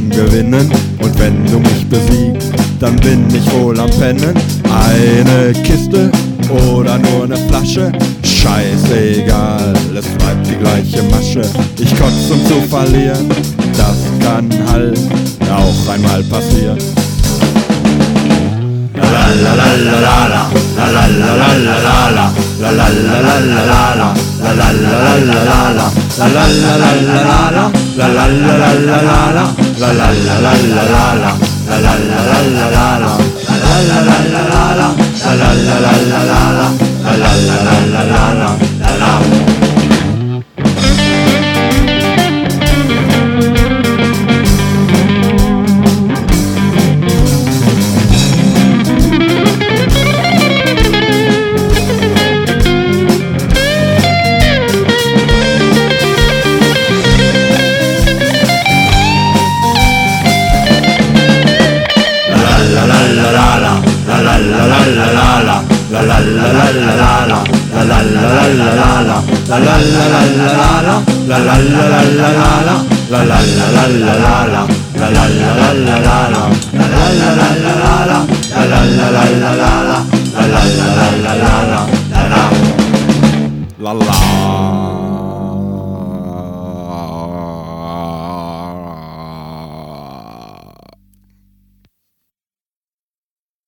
zum Gewinnen. Und wenn du mich besiegst, dann bin ich wohl am Pennen. Eine Kiste oder nur eine Flasche, scheißegal, es bleibt die gleiche Masche. Ich kotz, um zu verlieren, das kann halt auch einmal passieren. La la la la la la, la la la la la la, la la la la la la, la la la la la la, la la la la la la, la la la la la la, la la la la la la, la la la la la la, la la la la la la, la la la la la la, la la la la la la. La la